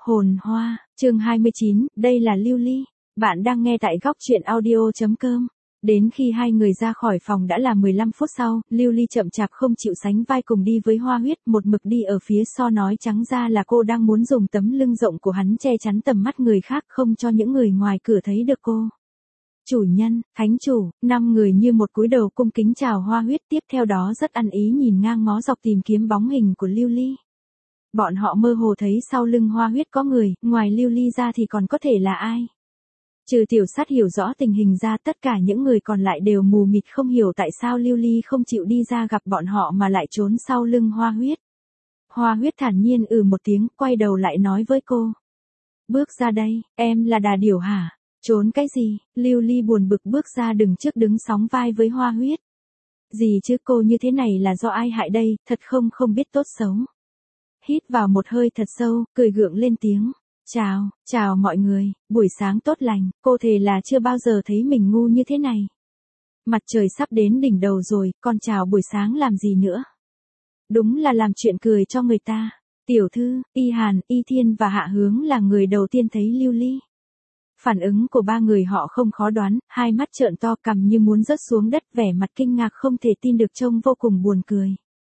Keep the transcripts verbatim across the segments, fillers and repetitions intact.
Hồn hoa, chương hai mươi chín, đây là Lưu Ly. Bạn đang nghe tại góc truyện audio.com. Đến khi hai người ra khỏi phòng đã là mười lăm phút sau, Lưu Ly chậm chạp không chịu sánh vai cùng đi với Hoa Huyết, một mực đi ở phía sau, nói trắng ra là cô đang muốn dùng tấm lưng rộng của hắn che chắn tầm mắt người khác, không cho những người ngoài cửa thấy được cô. Chủ nhân, thánh chủ, năm người như một cúi đầu cung kính chào Hoa Huyết, tiếp theo đó rất ăn ý nhìn ngang ngó dọc tìm kiếm bóng hình của Lưu Ly. Bọn họ mơ hồ thấy sau lưng Hoa Huyết có người, ngoài Lưu Ly ra thì còn có thể là ai? Trừ Tiểu Sát hiểu rõ tình hình ra, tất cả những người còn lại đều mù mịt không hiểu tại sao Lưu Ly không chịu đi ra gặp bọn họ mà lại trốn sau lưng Hoa Huyết. Hoa Huyết thản nhiên ừ một tiếng, quay đầu lại nói với cô. Bước ra đây, em là Đà Điểu hả? Trốn cái gì? Lưu Ly buồn bực bước ra đứng trước đứng sóng vai với Hoa Huyết. Gì chứ, cô như thế này là do ai hại đây, thật không không biết tốt xấu. Hít vào một hơi thật sâu, cười gượng lên tiếng. Chào, chào mọi người, buổi sáng tốt lành, cô thề là chưa bao giờ thấy mình ngu như thế này. Mặt trời sắp đến đỉnh đầu rồi, còn chào buổi sáng làm gì nữa? Đúng là làm chuyện cười cho người ta. Tiểu Thư, Y Hàn, Y Thiên và Hạ Hướng là người đầu tiên thấy Lưu Ly. Phản ứng của ba người họ không khó đoán, hai mắt trợn to, cằm như muốn rớt xuống đất, vẻ mặt kinh ngạc không thể tin được, trông vô cùng buồn cười.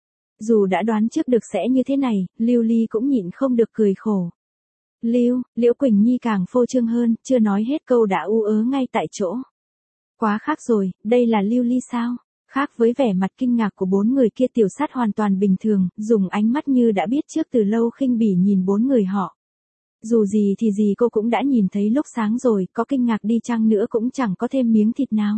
Dù đã đoán trước được sẽ như thế này, Lưu Ly cũng nhịn không được cười khổ. Lưu, Liễu Quỳnh Nhi càng phô trương hơn, chưa nói hết câu đã ú ớ ngay tại chỗ. Quá khác rồi, đây là Lưu Ly sao? Khác với vẻ mặt kinh ngạc của bốn người kia, Tiểu Sát hoàn toàn bình thường, dùng ánh mắt như đã biết trước từ lâu khinh bỉ nhìn bốn người họ. Dù gì thì gì cô cũng đã nhìn thấy lúc sáng rồi, có kinh ngạc đi chăng nữa cũng chẳng có thêm miếng thịt nào.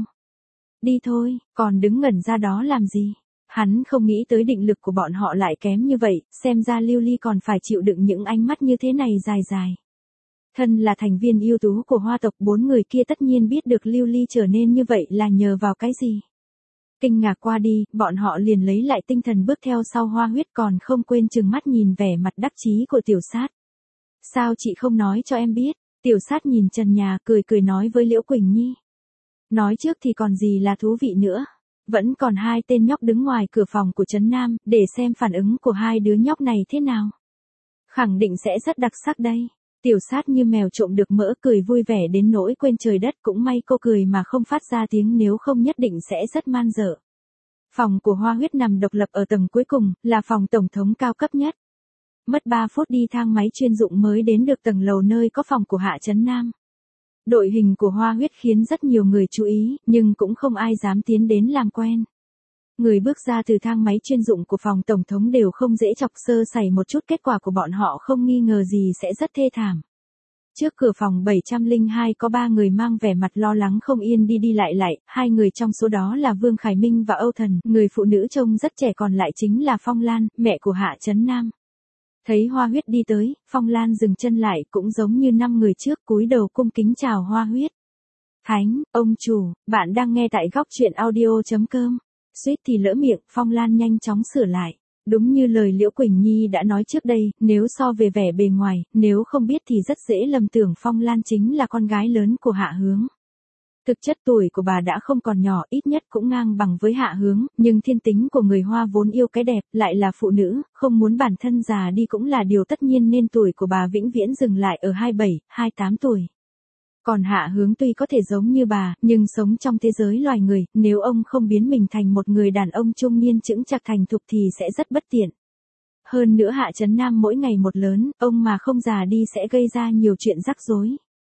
Đi thôi, còn đứng ngẩn ra đó làm gì? Hắn không nghĩ tới định lực của bọn họ lại kém như vậy, xem ra Lưu Ly còn phải chịu đựng những ánh mắt như thế này dài dài. Thân là thành viên ưu tú của Hoa tộc, bốn người kia tất nhiên biết được Lưu Ly trở nên như vậy là nhờ vào cái gì. Kinh ngạc qua đi, bọn họ liền lấy lại tinh thần bước theo sau Hoa Huyết, còn không quên trừng mắt nhìn vẻ mặt đắc chí của Tiểu Sát. Sao chị không nói cho em biết? Tiểu Sát nhìn trần nhà cười cười nói với Liễu Quỳnh Nhi. Nói trước thì còn gì là thú vị nữa. Vẫn còn hai tên nhóc đứng ngoài cửa phòng của Trấn Nam, để xem phản ứng của hai đứa nhóc này thế nào. Khẳng định sẽ rất đặc sắc đây. Tiểu Sát như mèo trộm được mỡ, cười vui vẻ đến nỗi quên trời đất, cũng may cô cười mà không phát ra tiếng, nếu không nhất định sẽ rất man dợ. Phòng của Hoa Huyết nằm độc lập ở tầng cuối cùng, là phòng tổng thống cao cấp nhất. Mất ba phút đi thang máy chuyên dụng mới đến được tầng lầu nơi có phòng của Hạ Trấn Nam. Đội hình của Hoa Huyết khiến rất nhiều người chú ý, nhưng cũng không ai dám tiến đến làm quen. Người bước ra từ thang máy chuyên dụng của phòng tổng thống đều không dễ chọc, sơ sẩy một chút kết quả của bọn họ không nghi ngờ gì sẽ rất thê thảm. Trước cửa phòng bảy trăm lẻ hai có ba người mang vẻ mặt lo lắng không yên đi đi lại lại, hai người trong số đó là Vương Khải Minh và Âu Thần, người phụ nữ trông rất trẻ còn lại chính là Phong Lan, mẹ của Hạ Trấn Nam. Thấy Hoa Huyết đi tới, Phong Lan dừng chân lại, cũng giống như năm người trước, cúi đầu cung kính chào Hoa Huyết. Thánh, ông chủ, bạn đang nghe tại góc truyện audio.com. Suýt thì lỡ miệng, Phong Lan nhanh chóng sửa lại. Đúng như lời Liễu Quỳnh Nhi đã nói trước đây, nếu so về vẻ bề ngoài, nếu không biết thì rất dễ lầm tưởng Phong Lan chính là con gái lớn của Hạ Hướng. Thực chất tuổi của bà đã không còn nhỏ, ít nhất cũng ngang bằng với Hạ Hướng, nhưng thiên tính của người Hoa vốn yêu cái đẹp, lại là phụ nữ, không muốn bản thân già đi cũng là điều tất nhiên, nên tuổi của bà vĩnh viễn dừng lại ở hai mươi bảy, hai mươi tám tuổi. Còn Hạ Hướng tuy có thể giống như bà, nhưng sống trong thế giới loài người, nếu ông không biến mình thành một người đàn ông trung niên chững chạc thành thục thì sẽ rất bất tiện. Hơn nữa Hạ Trấn Nam mỗi ngày một lớn, ông mà không già đi sẽ gây ra nhiều chuyện rắc rối.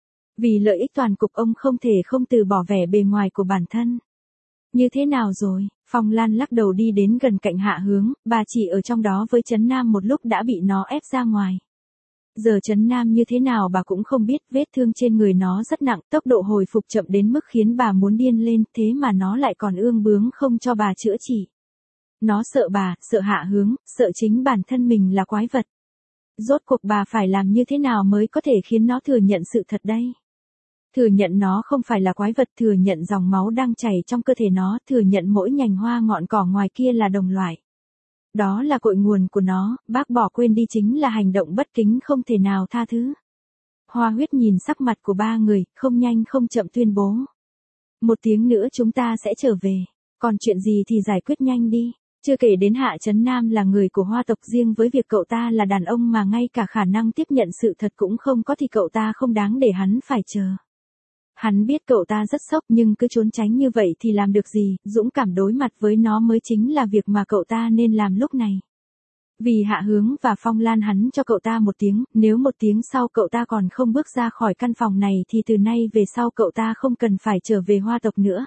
Vì lợi ích toàn cục, ông không thể không từ bỏ vẻ bề ngoài của bản thân. Như thế nào rồi? Phong Lan lắc đầu đi đến gần cạnh Hạ Hướng, bà chỉ ở trong đó với Trấn Nam một lúc đã bị nó ép ra ngoài. Giờ Trấn Nam như thế nào bà cũng không biết, vết thương trên người nó rất nặng, tốc độ hồi phục chậm đến mức khiến bà muốn điên lên, thế mà nó lại còn ương bướng không cho bà chữa trị. Nó sợ bà, sợ Hạ Hướng, sợ chính bản thân mình là quái vật. Rốt cuộc bà phải làm như thế nào mới có thể khiến nó thừa nhận sự thật đây? Thừa nhận nó không phải là quái vật, thừa nhận dòng máu đang chảy trong cơ thể nó, thừa nhận mỗi nhành hoa ngọn cỏ ngoài kia là đồng loại. Đó là cội nguồn của nó, bác bỏ quên đi chính là hành động bất kính không thể nào tha thứ. Hoa Huyết nhìn sắc mặt của ba người, không nhanh không chậm tuyên bố. Một tiếng nữa chúng ta sẽ trở về, còn chuyện gì thì giải quyết nhanh đi. Chưa kể đến Hạ Trấn Nam là người của Hoa tộc, riêng với việc cậu ta là đàn ông mà ngay cả khả năng tiếp nhận sự thật cũng không có thì cậu ta không đáng để hắn phải chờ. Hắn biết cậu ta rất sốc nhưng cứ trốn tránh như vậy thì làm được gì, dũng cảm đối mặt với nó mới chính là việc mà cậu ta nên làm lúc này. Vì Hạ Hướng và Phong Lan hắn cho cậu ta một tiếng, nếu một tiếng sau cậu ta còn không bước ra khỏi căn phòng này thì từ nay về sau cậu ta không cần phải trở về Hoa tộc nữa.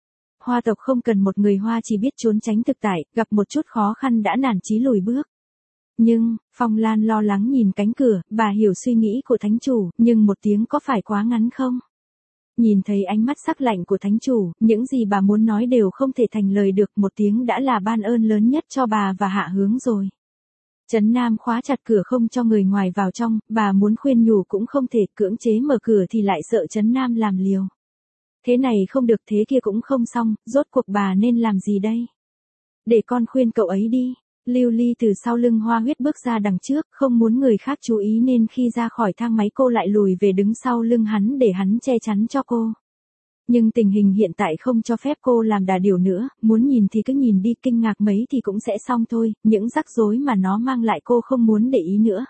Hoa tộc không cần một người Hoa chỉ biết trốn tránh thực tại, gặp một chút khó khăn đã nản chí lùi bước. Nhưng, Phong Lan lo lắng nhìn cánh cửa, bà hiểu suy nghĩ của thánh chủ, nhưng một tiếng có phải quá ngắn không? Nhìn thấy ánh mắt sắc lạnh của thánh chủ, những gì bà muốn nói đều không thể thành lời được, một tiếng đã là ban ơn lớn nhất cho bà và Hạ Hướng rồi. Trấn Nam khóa chặt cửa không cho người ngoài vào trong, bà muốn khuyên nhủ cũng không thể, cưỡng chế mở cửa thì lại sợ Trấn Nam làm liều. Thế này không được, thế kia cũng không xong, rốt cuộc bà nên làm gì đây? Để con khuyên cậu ấy đi. Lưu Ly từ sau lưng Hoa Huyết bước ra đằng trước, không muốn người khác chú ý nên khi ra khỏi thang máy cô lại lùi về đứng sau lưng hắn để hắn che chắn cho cô. Nhưng tình hình hiện tại không cho phép cô làm đà điểu nữa, muốn nhìn thì cứ nhìn đi, kinh ngạc mấy thì cũng sẽ xong thôi, những rắc rối mà nó mang lại cô không muốn để ý nữa.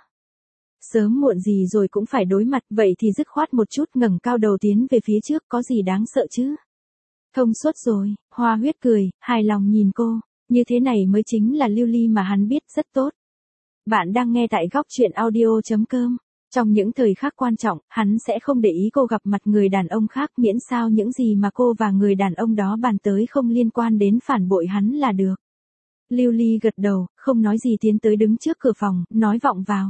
Sớm muộn gì rồi cũng phải đối mặt, vậy thì dứt khoát một chút, ngẩng cao đầu tiến về phía trước, có gì đáng sợ chứ? Thông suốt rồi, Hoa Huyết cười, hài lòng nhìn cô, như thế này mới chính là Lưu Ly mà hắn biết, rất tốt. Bạn đang nghe tại góc truyện audio chấm com. Trong những thời khắc quan trọng, hắn sẽ không để ý cô gặp mặt người đàn ông khác, miễn sao những gì mà cô và người đàn ông đó bàn tới không liên quan đến phản bội hắn là được. Lưu Ly gật đầu, không nói gì tiến tới đứng trước cửa phòng, nói vọng vào.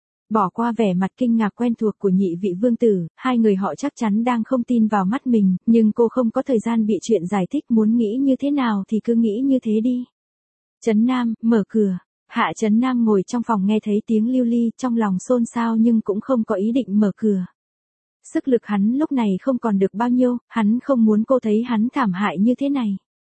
Bỏ qua vẻ mặt kinh ngạc quen thuộc của nhị vị vương tử, hai người họ chắc chắn đang không tin vào mắt mình, nhưng cô không có thời gian bị chuyện giải thích, muốn nghĩ như thế nào thì cứ nghĩ như thế đi. Trấn Nam, mở cửa. Hạ Trấn Nam ngồi trong phòng nghe thấy tiếng Lưu Ly, trong lòng xôn xao nhưng cũng không có ý định mở cửa. Sức lực hắn lúc này không còn được bao nhiêu, hắn không muốn cô thấy hắn thảm hại như thế này.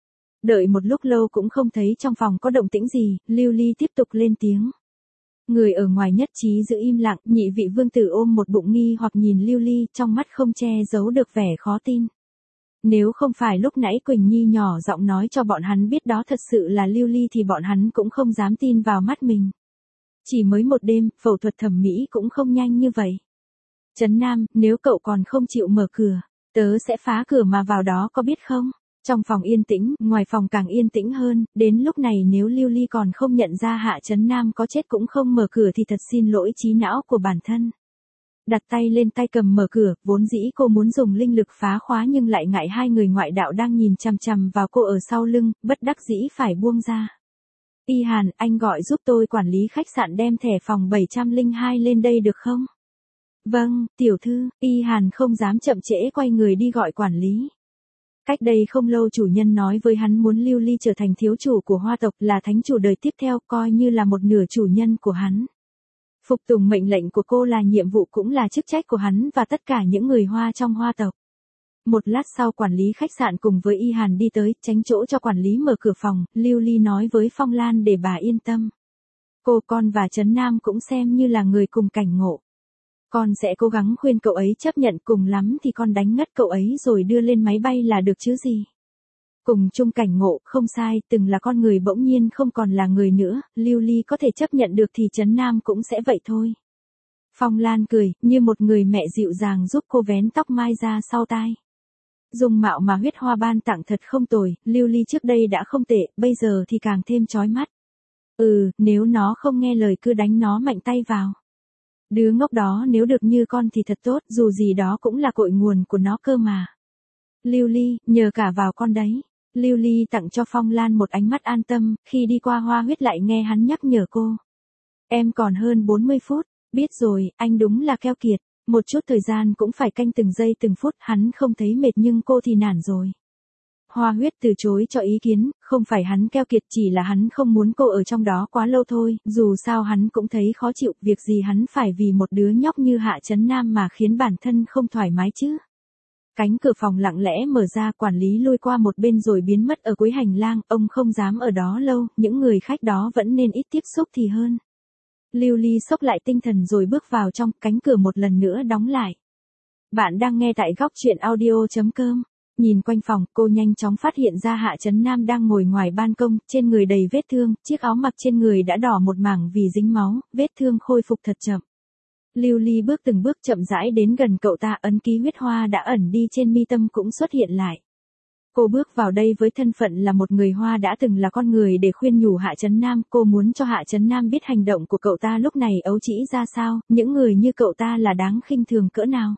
Đợi một lúc lâu cũng không thấy trong phòng có động tĩnh gì, Lưu Ly tiếp tục lên tiếng. Người ở ngoài nhất trí giữ im lặng, nhị vị vương tử ôm một bụng nghi hoặc nhìn Lưu Ly, trong mắt không che giấu được vẻ khó tin. Nếu không phải lúc nãy Quỳnh Nhi nhỏ giọng nói cho bọn hắn biết đó thật sự là Lưu Ly thì bọn hắn cũng không dám tin vào mắt mình. Chỉ mới một đêm, phẫu thuật thẩm mỹ cũng không nhanh như vậy. Trấn Nam, nếu cậu còn không chịu mở cửa, tớ sẽ phá cửa mà vào đó, có biết không? Trong phòng yên tĩnh, ngoài phòng càng yên tĩnh hơn, đến lúc này nếu Lưu Ly còn không nhận ra Hạ Trấn Nam có chết cũng không mở cửa thì thật xin lỗi trí não của bản thân. Đặt tay lên tay cầm mở cửa, vốn dĩ cô muốn dùng linh lực phá khóa nhưng lại ngại hai người ngoại đạo đang nhìn chằm chằm vào cô ở sau lưng, bất đắc dĩ phải buông ra. Y Hàn, anh gọi giúp tôi quản lý khách sạn đem thẻ phòng bảy trăm lẻ hai lên đây được không? Vâng, tiểu thư. Y Hàn không dám chậm trễ quay người đi gọi quản lý. Cách đây không lâu chủ nhân nói với hắn muốn Lưu Ly trở thành thiếu chủ của Hoa tộc, là thánh chủ đời tiếp theo, coi như là một nửa chủ nhân của hắn. Phục tùng mệnh lệnh của cô là nhiệm vụ cũng là chức trách của hắn và tất cả những người Hoa trong Hoa tộc. Một lát sau quản lý khách sạn cùng với Y Hàn đi tới, tránh chỗ cho quản lý mở cửa phòng, Lưu Ly nói với Phong Lan để bà yên tâm. Cô, con và Trấn Nam cũng xem như là người cùng cảnh ngộ. Con sẽ cố gắng khuyên cậu ấy chấp nhận, cùng lắm thì con đánh ngất cậu ấy rồi đưa lên máy bay là được chứ gì. Cùng chung cảnh ngộ, không sai, từng là con người bỗng nhiên không còn là người nữa, Lưu Ly có thể chấp nhận được thì Trấn Nam cũng sẽ vậy thôi. Phong Lan cười, như một người mẹ dịu dàng giúp cô vén tóc mai ra sau tai. Dung mạo mà Huyết Hoa ban tặng thật không tồi, Lưu Ly trước đây đã không tệ, bây giờ thì càng thêm chói mắt. Ừ, nếu nó không nghe lời cứ đánh nó mạnh tay vào. Đứa ngốc đó nếu được như con thì thật tốt, dù gì đó cũng là cội nguồn của nó cơ mà. Lưu Ly, nhờ cả vào con đấy. Lưu Ly tặng cho Phong Lan một ánh mắt an tâm, khi đi qua Hoa Huyết lại nghe hắn nhắc nhở cô. Em còn hơn bốn mươi phút, biết rồi, anh đúng là keo kiệt, một chút thời gian cũng phải canh từng giây từng phút, hắn không thấy mệt nhưng cô thì nản rồi. Hoa Huyết từ chối cho ý kiến, không phải hắn keo kiệt, chỉ là hắn không muốn cô ở trong đó quá lâu thôi, dù sao hắn cũng thấy khó chịu, việc gì hắn phải vì một đứa nhóc như Hạ Trấn Nam mà khiến bản thân không thoải mái chứ. Cánh cửa phòng lặng lẽ mở ra, quản lý lui qua một bên rồi biến mất ở cuối hành lang, ông không dám ở đó lâu, những người khách đó vẫn nên ít tiếp xúc thì hơn. Lưu Ly xốc lại tinh thần rồi bước vào trong, cánh cửa một lần nữa đóng lại. Bạn đang nghe tại góc truyện audio chấm com. Nhìn quanh phòng, cô nhanh chóng phát hiện ra Hạ Chấn Nam đang ngồi ngoài ban công, trên người đầy vết thương, chiếc áo mặc trên người đã đỏ một mảng vì dính máu, vết thương khôi phục thật chậm. Lưu Ly bước từng bước chậm rãi đến gần cậu ta, ấn ký huyết hoa đã ẩn đi trên mi tâm cũng xuất hiện lại. Cô bước vào đây với thân phận là một người Hoa đã từng là con người để khuyên nhủ Hạ Chấn Nam, cô muốn cho Hạ Chấn Nam biết hành động của cậu ta lúc này ấu trĩ ra sao, những người như cậu ta là đáng khinh thường cỡ nào.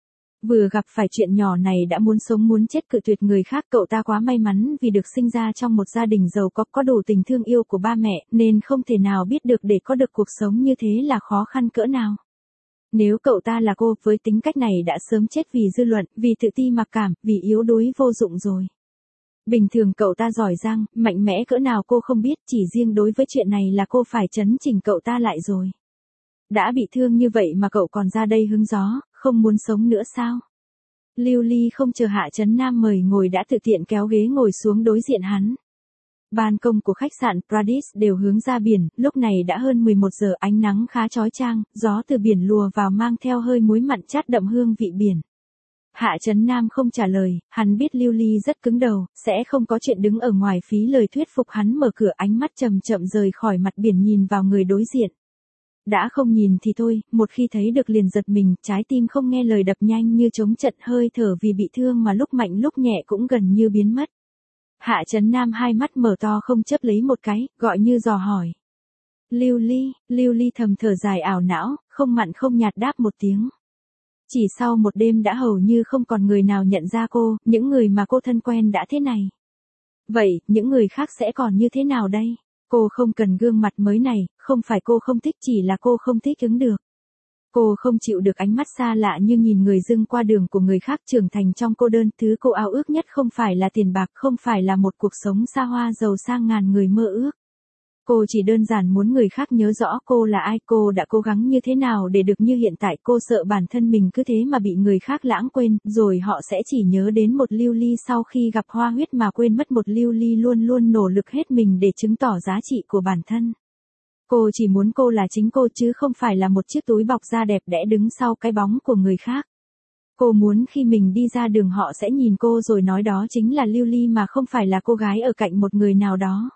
Vừa gặp phải chuyện nhỏ này đã muốn sống muốn chết cự tuyệt người khác, cậu ta quá may mắn vì được sinh ra trong một gia đình giàu có, có đủ tình thương yêu của ba mẹ, nên không thể nào biết được để có được cuộc sống như thế là khó khăn cỡ nào. Nếu cậu ta là cô, với tính cách này đã sớm chết vì dư luận, vì tự ti mặc cảm, vì yếu đuối vô dụng rồi. Bình thường cậu ta giỏi giang, mạnh mẽ cỡ nào cô không biết, chỉ riêng đối với chuyện này là cô phải chấn chỉnh cậu ta lại rồi. Đã bị thương như vậy mà cậu còn ra đây hứng gió, không muốn sống nữa sao? Lưu Ly không chờ Hạ Chấn Nam mời ngồi đã tự tiện kéo ghế ngồi xuống đối diện hắn. Ban công của khách sạn Paradise đều hướng ra biển, lúc này đã hơn mười một giờ, ánh nắng khá chói chang, gió từ biển lùa vào mang theo hơi muối mặn chát đậm hương vị biển. Hạ Chấn Nam không trả lời, hắn biết Lưu Ly rất cứng đầu, sẽ không có chuyện đứng ở ngoài phí lời thuyết phục hắn, mở cửa, ánh mắt chậm chậm rời khỏi mặt biển nhìn vào người đối diện. Đã không nhìn thì thôi, một khi thấy được liền giật mình, trái tim không nghe lời đập nhanh như trống trận, hơi thở vì bị thương mà lúc mạnh lúc nhẹ cũng gần như biến mất. Hạ Chấn Nam hai mắt mở to không chớp lấy một cái, gọi như dò hỏi. Lưu Ly, Lưu Ly thầm thở dài ảo não, không mặn không nhạt đáp một tiếng. Chỉ sau một đêm đã hầu như không còn người nào nhận ra cô, những người mà cô thân quen đã thế này. Vậy, những người khác sẽ còn như thế nào đây? Cô không cần gương mặt mới này, không phải cô không thích, chỉ là cô không thích ứng được. Cô không chịu được ánh mắt xa lạ như nhìn người dưng qua đường của người khác, trưởng thành trong cô đơn, thứ cô ao ước nhất không phải là tiền bạc, không phải là một cuộc sống xa hoa giàu sang ngàn người mơ ước. Cô chỉ đơn giản muốn người khác nhớ rõ cô là ai, cô đã cố gắng như thế nào để được như hiện tại, cô sợ bản thân mình cứ thế mà bị người khác lãng quên, rồi họ sẽ chỉ nhớ đến một Lưu Ly sau khi gặp Hoa Huyết mà quên mất một Lưu Ly luôn luôn nỗ lực hết mình để chứng tỏ giá trị của bản thân. Cô chỉ muốn cô là chính cô chứ không phải là một chiếc túi bọc da đẹp đẽ đứng sau cái bóng của người khác. Cô muốn khi mình đi ra đường họ sẽ nhìn cô rồi nói đó chính là Lưu Ly mà không phải là cô gái ở cạnh một người nào đó.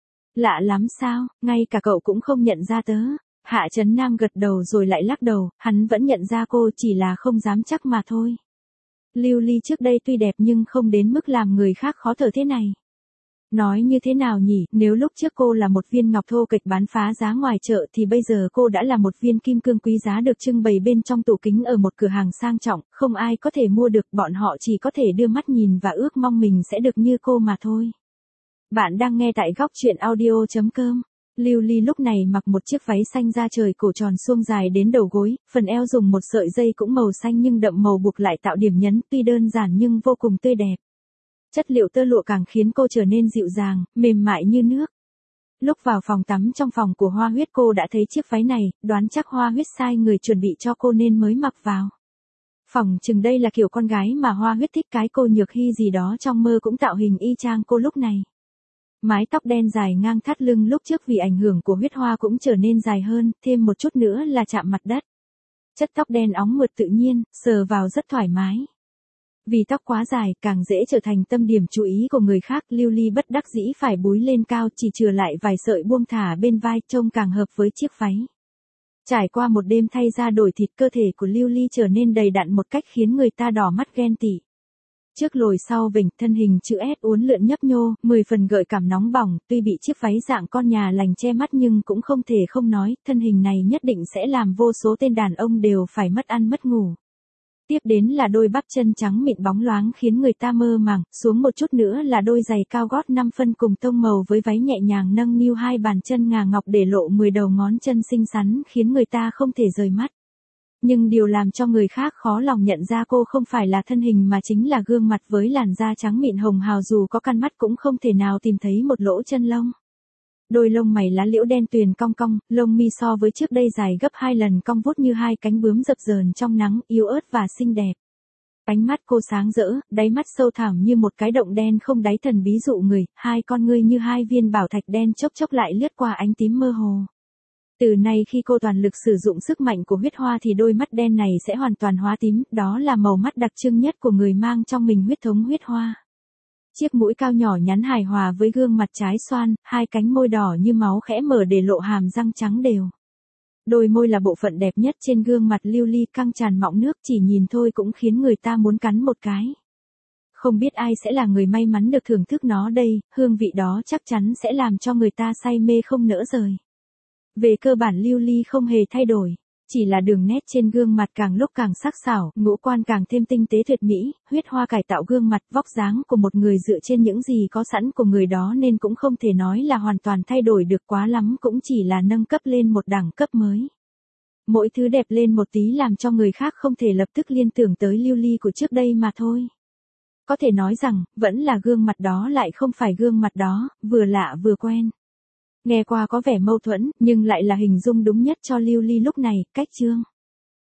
Lạ lắm sao, ngay cả cậu cũng không nhận ra tớ. Hạ Chấn Nam gật đầu rồi lại lắc đầu, hắn vẫn nhận ra cô, chỉ là không dám chắc mà thôi. Lưu Ly trước đây tuy đẹp nhưng không đến mức làm người khác khó thở thế này. Nói như thế nào nhỉ, nếu lúc trước cô là một viên ngọc thô kịch bán phá giá ngoài chợ thì bây giờ cô đã là một viên kim cương quý giá được trưng bày bên trong tủ kính ở một cửa hàng sang trọng, không ai có thể mua được, bọn họ chỉ có thể đưa mắt nhìn và ước mong mình sẽ được như cô mà thôi. Bạn đang nghe tại góc truyện audio chấm com. Lưu Ly lúc này mặc một chiếc váy xanh da trời cổ tròn suông dài đến đầu gối, phần eo dùng một sợi dây cũng màu xanh nhưng đậm màu buộc lại tạo điểm nhấn, tuy đơn giản nhưng vô cùng tươi đẹp. Chất liệu tơ lụa càng khiến cô trở nên dịu dàng, mềm mại như nước. Lúc vào phòng tắm trong phòng của Hoa Huyết cô đã thấy chiếc váy này, đoán chắc Hoa Huyết sai người chuẩn bị cho cô nên mới mặc vào. Phỏng chừng đây là kiểu con gái mà Hoa Huyết thích, cái cô Nhược Hy gì đó trong mơ cũng tạo hình y chang cô lúc này. Mái tóc đen dài ngang thắt lưng lúc trước vì ảnh hưởng của huyết hoa cũng trở nên dài hơn, thêm một chút nữa là chạm mặt đất. Chất tóc đen óng mượt tự nhiên, sờ vào rất thoải mái. Vì tóc quá dài, càng dễ trở thành tâm điểm chú ý của người khác, Lưu Ly bất đắc dĩ phải búi lên cao, chỉ chừa lại vài sợi buông thả bên vai, trông càng hợp với chiếc váy. Trải qua một đêm thay da đổi thịt, cơ thể của Lưu Ly trở nên đầy đặn một cách khiến người ta đỏ mắt ghen tị. Trước lồi sau vểnh, thân hình chữ S uốn lượn nhấp nhô, mười phần gợi cảm nóng bỏng, tuy bị chiếc váy dạng con nhà lành che mắt nhưng cũng không thể không nói, thân hình này nhất định sẽ làm vô số tên đàn ông đều phải mất ăn mất ngủ. Tiếp đến là đôi bắp chân trắng mịn bóng loáng khiến người ta mơ màng, xuống một chút nữa là đôi giày cao gót năm phân cùng tông màu với váy nhẹ nhàng nâng niu hai bàn chân ngà ngọc để lộ mười đầu ngón chân xinh xắn khiến người ta không thể rời mắt. Nhưng điều làm cho người khác khó lòng nhận ra cô không phải là thân hình mà chính là gương mặt với làn da trắng mịn hồng hào, dù có căn mắt cũng không thể nào tìm thấy một lỗ chân lông. Đôi lông mày lá liễu đen tuyền cong cong, lông mi so với trước đây dài gấp hai lần, cong vút như hai cánh bướm dập dờn trong nắng, yếu ớt và xinh đẹp. Ánh mắt cô sáng rỡ, đáy mắt sâu thẳm như một cái động đen không đáy thần bí dụ người, hai con ngươi như hai viên bảo thạch đen chốc chốc lại lướt qua ánh tím mơ hồ. Từ nay khi cô toàn lực sử dụng sức mạnh của huyết hoa thì đôi mắt đen này sẽ hoàn toàn hóa tím, đó là màu mắt đặc trưng nhất của người mang trong mình huyết thống huyết hoa. Chiếc mũi cao nhỏ nhắn hài hòa với gương mặt trái xoan, hai cánh môi đỏ như máu khẽ mở để lộ hàm răng trắng đều. Đôi môi là bộ phận đẹp nhất trên gương mặt lưu ly, căng tràn mọng nước, chỉ nhìn thôi cũng khiến người ta muốn cắn một cái. Không biết ai sẽ là người may mắn được thưởng thức nó đây, hương vị đó chắc chắn sẽ làm cho người ta say mê không nỡ rời. Về cơ bản lưu ly không hề thay đổi, chỉ là đường nét trên gương mặt càng lúc càng sắc sảo, ngũ quan càng thêm tinh tế tuyệt mỹ, huyết hoa cải tạo gương mặt, vóc dáng của một người dựa trên những gì có sẵn của người đó nên cũng không thể nói là hoàn toàn thay đổi được, quá lắm cũng chỉ là nâng cấp lên một đẳng cấp mới. Mỗi thứ đẹp lên một tí làm cho người khác không thể lập tức liên tưởng tới lưu ly của trước đây mà thôi. Có thể nói rằng, vẫn là gương mặt đó lại không phải gương mặt đó, vừa lạ vừa quen. Nghe qua có vẻ mâu thuẫn, nhưng lại là hình dung đúng nhất cho lưu ly lúc này, cách chương.